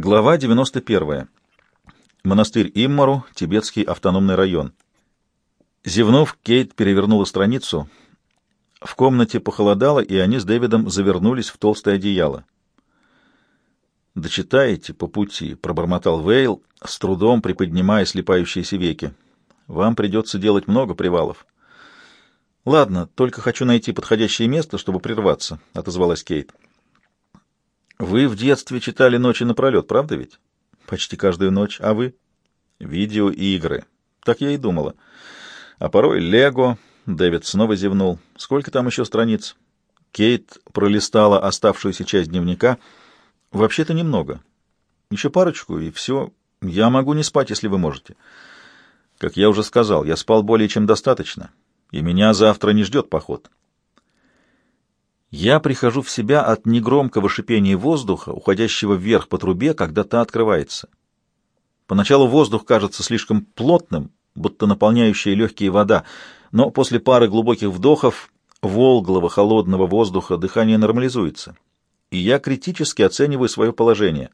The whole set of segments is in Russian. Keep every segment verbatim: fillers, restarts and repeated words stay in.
Глава девяносто первая. Монастырь Иммару, Тибетский автономный район. Зевнув, Кейт перевернула страницу. В комнате похолодало, и они с Дэвидом завернулись в толстое одеяло. «Дочитаете по пути», — пробормотал Вейл, с трудом приподнимая слипающиеся веки. «Вам придется делать много привалов». «Ладно, только хочу найти подходящее место, чтобы прерваться», — отозвалась Кейт. «Вы в детстве читали ночи напролет, правда ведь?» «Почти каждую ночь. А вы?» «Видеоигры. Так я и думала. А порой Лего». Дэвид снова зевнул. «Сколько там еще страниц?» Кейт пролистала оставшуюся часть дневника. «Вообще-то немного. Еще парочку, и все. Я могу не спать, если вы можете». «Как я уже сказал, я спал более чем достаточно, и меня завтра не ждет поход». Я прихожу в себя от негромкого шипения воздуха, уходящего вверх по трубе, когда та открывается. Поначалу воздух кажется слишком плотным, будто наполняющая легкие вода, но после пары глубоких вдохов волглого холодного воздуха дыхание нормализуется, и я критически оцениваю свое положение.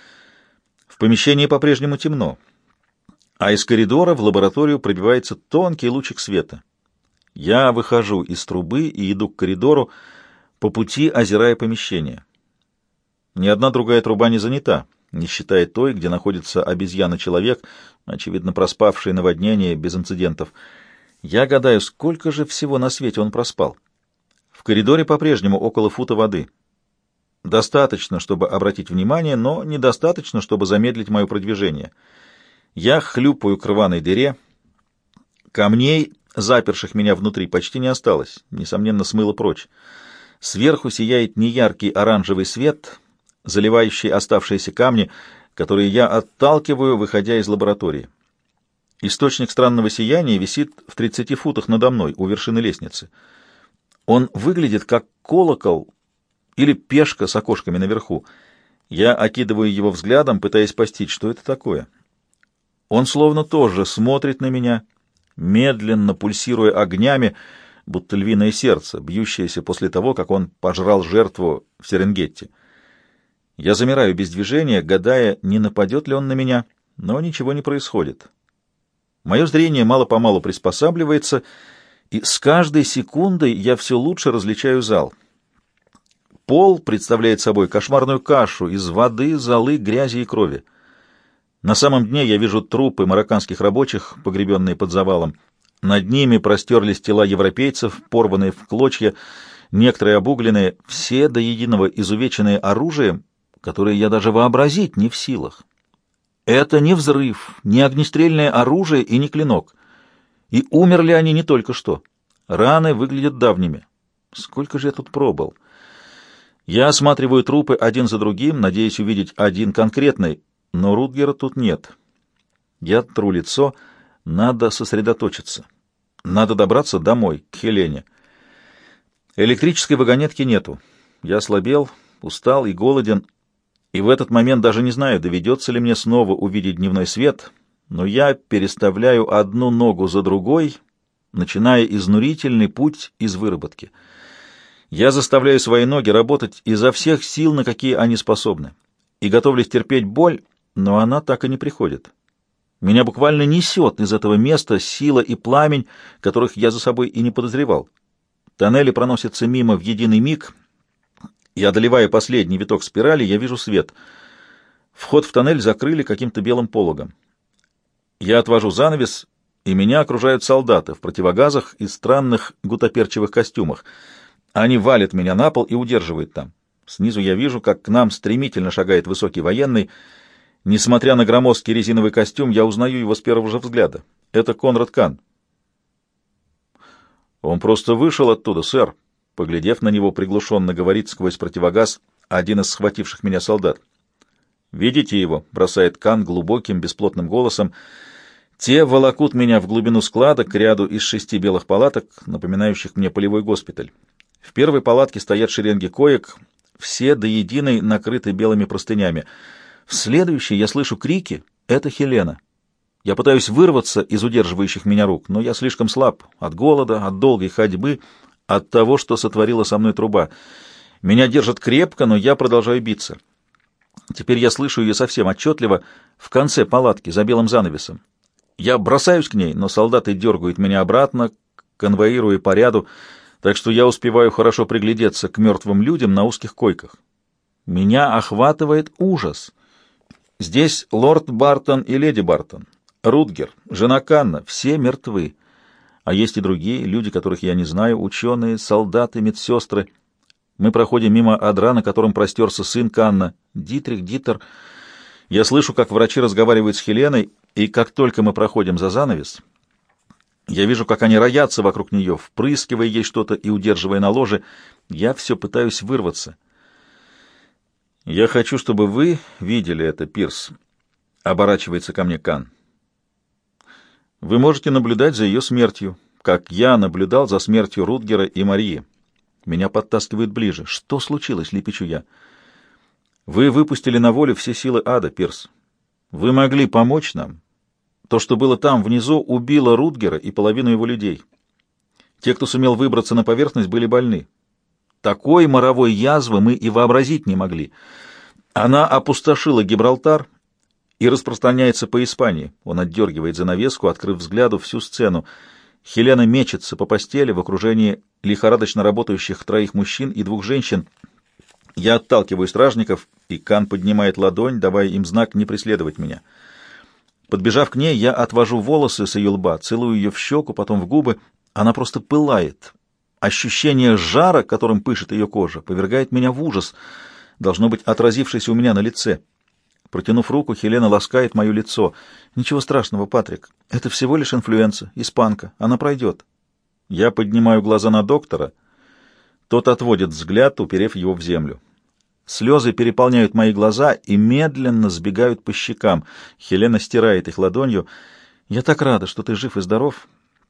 В помещении по-прежнему темно, а из коридора в лабораторию пробивается тонкий лучик света. Я выхожу из трубы и иду к коридору, по пути озирая помещение. Ни одна другая труба не занята, не считая той, где находится обезьяна-человек, очевидно проспавший наводнение без инцидентов. Я гадаю, сколько же всего на свете он проспал. В коридоре по-прежнему около фута воды. Достаточно, чтобы обратить внимание, но недостаточно, чтобы замедлить мое продвижение. Я хлюпаю к рваной дыре. Камней, заперших меня внутри, почти не осталось. Несомненно, смыло прочь. Сверху сияет неяркий оранжевый свет, заливающий оставшиеся камни, которые я отталкиваю, выходя из лаборатории. Источник странного сияния висит в тридцати футах надо мной, у вершины лестницы. Он выглядит как колокол или пешка с окошками наверху. Я окидываю его взглядом, пытаясь постичь, что это такое. Он словно тоже смотрит на меня, медленно пульсируя огнями, будто львиное сердце, бьющееся после того, как он пожрал жертву в Серенгетти. Я замираю без движения, гадая, не нападет ли он на меня, но ничего не происходит. Мое зрение мало-помалу приспосабливается, и с каждой секундой я все лучше различаю зал. Пол представляет собой кошмарную кашу из воды, золы, грязи и крови. На самом дне я вижу трупы марокканских рабочих, погребенные под завалом. Над ними простерлись тела европейцев, порванные в клочья, некоторые обугленные, все до единого изувеченные оружием, которое я даже вообразить не в силах. Это не взрыв, не огнестрельное оружие и не клинок. И умерли они не только что. Раны выглядят давними. Сколько же я тут пробыл? Я осматриваю трупы один за другим, надеясь увидеть один конкретный, но Рутгера тут нет. Я тру лицо, надо сосредоточиться. Надо добраться домой, к Хелене. Электрической вагонетки нету. Я ослабел, устал и голоден, и в этот момент даже не знаю, доведется ли мне снова увидеть дневной свет, но я переставляю одну ногу за другой, начиная изнурительный путь из выработки. Я заставляю свои ноги работать изо всех сил, на какие они способны, и готовлюсь терпеть боль, но она так и не приходит. Меня буквально несет из этого места сила и пламень, которых я за собой и не подозревал. Тоннели проносятся мимо в единый миг, и, одолевая последний виток спирали, я вижу свет. Вход в тоннель закрыли каким-то белым пологом. Я отвожу занавес, и меня окружают солдаты в противогазах и странных гутоперчивых костюмах. Они валят меня на пол и удерживают там. Снизу я вижу, как к нам стремительно шагает высокий военный. Несмотря на громоздкий резиновый костюм, я узнаю его с первого же взгляда. Это Конрад Кан. «Он просто вышел оттуда, сэр», — поглядев на него, приглушенно говорит сквозь противогаз один из схвативших меня солдат. «Видите его?» — бросает Кан глубоким, бесплотным голосом. «Те волокут меня в глубину склада к ряду из шести белых палаток, напоминающих мне полевой госпиталь. В первой палатке стоят шеренги коек, все до единой накрыты белыми простынями. В следующей я слышу крики. Это Хелена. Я пытаюсь вырваться из удерживающих меня рук, но я слишком слаб от голода, от долгой ходьбы, от того, что сотворила со мной труба. Меня держат крепко, но я продолжаю биться. Теперь я слышу ее совсем отчетливо в конце палатки за белым занавесом. Я бросаюсь к ней, но солдаты дергают меня обратно, конвоируя по ряду, так что я успеваю хорошо приглядеться к мертвым людям на узких койках. Меня охватывает ужас. Здесь лорд Бартон и леди Бартон, Рутгер, жена Канна, все мертвы. А есть и другие, люди, которых я не знаю, ученые, солдаты, медсестры. Мы проходим мимо одра, на котором простерся сын Канна, Дитрих, Дитер. Я слышу, как врачи разговаривают с Хеленой, и как только мы проходим за занавес, я вижу, как они роятся вокруг нее, впрыскивая ей что-то и удерживая на ложе. Я все пытаюсь вырваться. «Я хочу, чтобы вы видели это, Пирс», — оборачивается ко мне Кан. «Вы можете наблюдать за ее смертью, как я наблюдал за смертью Рутгера и Марии». Меня подтаскивают ближе. «Что случилось?» — лепечу я. «Вы выпустили на волю все силы ада, Пирс. Вы могли помочь нам. То, что было там, внизу, убило Рутгера и половину его людей. Те, кто сумел выбраться на поверхность, были больны. Такой моровой язвы мы и вообразить не могли. Она опустошила Гибралтар и распространяется по Испании». Он отдергивает занавеску, открыв взгляду всю сцену. Хелена мечется по постели в окружении лихорадочно работающих троих мужчин и двух женщин. Я отталкиваю стражников, и Кан поднимает ладонь, давая им знак не преследовать меня. Подбежав к ней, я отвожу волосы с ее лба, целую ее в щеку, потом в губы. Она просто пылает. Ощущение жара, которым пышет ее кожа, повергает меня в ужас, должно быть, отразившись у меня на лице. Протянув руку, Хелена ласкает мое лицо. «Ничего страшного, Патрик. Это всего лишь инфлюенса, испанка. Она пройдет». Я поднимаю глаза на доктора. Тот отводит взгляд, уперев его в землю. Слезы переполняют мои глаза и медленно сбегают по щекам. Хелена стирает их ладонью. «Я так рада, что ты жив и здоров.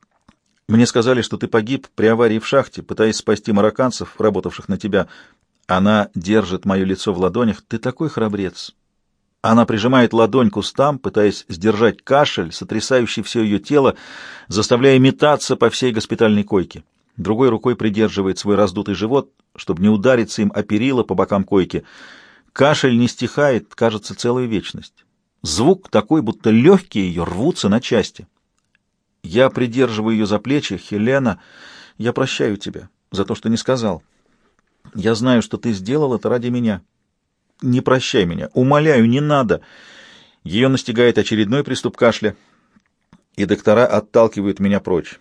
Мне сказали, что ты погиб при аварии в шахте, пытаясь спасти марокканцев, работавших на тебя. Она держит мое лицо в ладонях. Ты такой храбрец». Она прижимает ладонь к устам, пытаясь сдержать кашель, сотрясающий все ее тело, заставляя метаться по всей госпитальной койке. Другой рукой придерживает свой раздутый живот, чтобы не удариться им о перила по бокам койки. Кашель не стихает, кажется, целую вечность. Звук такой, будто легкие ее рвутся на части. Я придерживаю ее за плечи. «Хелена, я прощаю тебя за то, что не сказал. Я знаю, что ты сделал это ради меня. Не прощай меня. Умоляю, не надо». Ее настигает очередной приступ кашля, и доктора отталкивают меня прочь.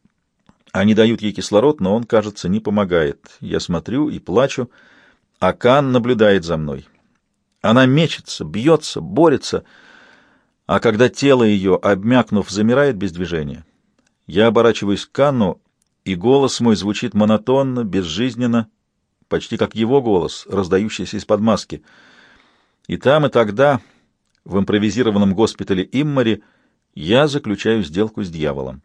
Они дают ей кислород, но он, кажется, не помогает. Я смотрю и плачу, а Кан наблюдает за мной. Она мечется, бьется, борется, а когда тело ее, обмякнув, замирает без движения, я оборачиваюсь к Канну, и голос мой звучит монотонно, безжизненно, почти как его голос, раздающийся из-под маски. И там, и тогда, в импровизированном госпитале Иммари, я заключаю сделку с дьяволом.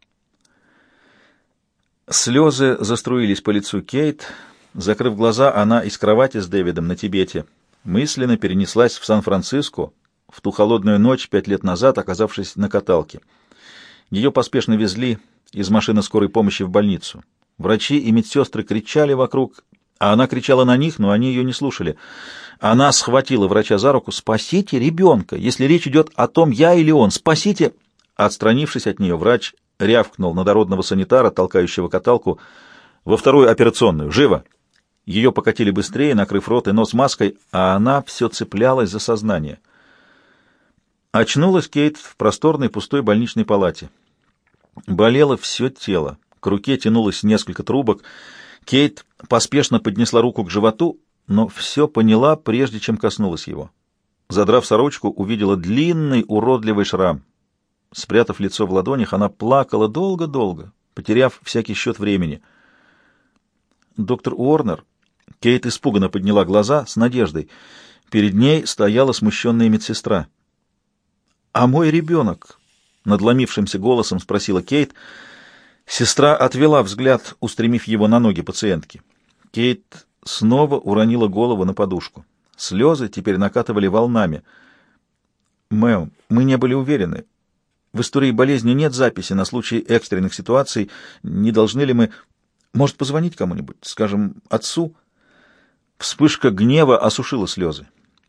Слезы заструились по лицу Кейт. Закрыв глаза, она из кровати с Дэвидом на Тибете мысленно перенеслась в Сан-Франциско в ту холодную ночь пять лет назад, оказавшись на каталке. Ее поспешно везли из машины скорой помощи в больницу. Врачи и медсестры кричали вокруг, а она кричала на них, но они ее не слушали. Она схватила врача за руку. «Спасите ребенка! Если речь идет о том, я или он, спасите!» Отстранившись от нее, врач рявкнул на дородного санитара, толкающего каталку: «Во вторую операционную! Живо!» Ее покатили быстрее, накрыв рот и нос маской, а она все цеплялась за сознание. Очнулась Кейт в просторной пустой больничной палате. Болело все тело. К руке тянулось несколько трубок. Кейт поспешно поднесла руку к животу, но все поняла, прежде чем коснулась его. Задрав сорочку, увидела длинный уродливый шрам. Спрятав лицо в ладонях, она плакала долго-долго, потеряв всякий счет времени. «Доктор Уорнер?» Кейт испуганно подняла глаза с надеждой. Перед ней стояла смущенная медсестра. «А мой ребенок?» — надломившимся голосом спросила Кейт. Сестра отвела взгляд, устремив его на ноги пациентки. Кейт снова уронила голову на подушку. Слезы теперь накатывали волнами. «Мэм, мы не были уверены. В истории болезни нет записи на случай экстренных ситуаций. Не должны ли мы... Может, позвонить кому-нибудь? Скажем, отцу?» Вспышка гнева осушила слезы.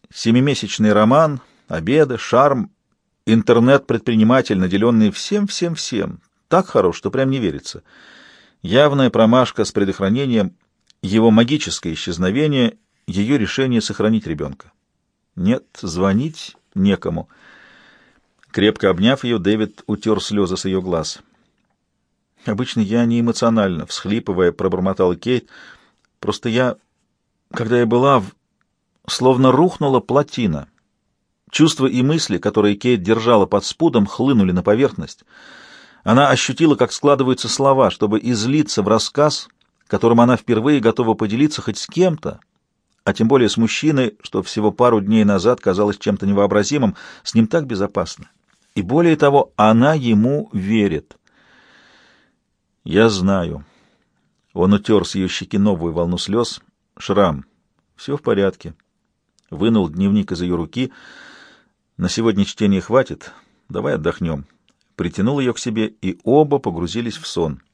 Семимесячный роман, обеды, шарм, интернет-предприниматель, наделенный всем-всем-всем. Так хорош, что прям не верится. Явная промашка с предохранением, его магическое исчезновение, ее решение сохранить ребенка. Нет, звонить некому. Крепко обняв ее, Дэвид утер слезы с ее глаз. «Обычно я не эмоционально», — всхлипывая, пробормотала Кейт. «Просто я, когда я была, в... словно рухнула плотина. Чувства и мысли, которые Кейт держала под спудом, хлынули на поверхность. Она ощутила, как складываются слова, чтобы излиться в рассказ, которым она впервые готова поделиться хоть с кем-то, а тем более с мужчиной, что всего пару дней назад казалось чем-то невообразимым, с ним так безопасно. И более того, она ему верит. «Я знаю». Он утер с ее щеки новую волну слез. «Шрам. Все в порядке». Вынул дневник из ее руки. «На сегодня чтения хватит. Давай отдохнем». Притянул ее к себе, и оба погрузились в сон.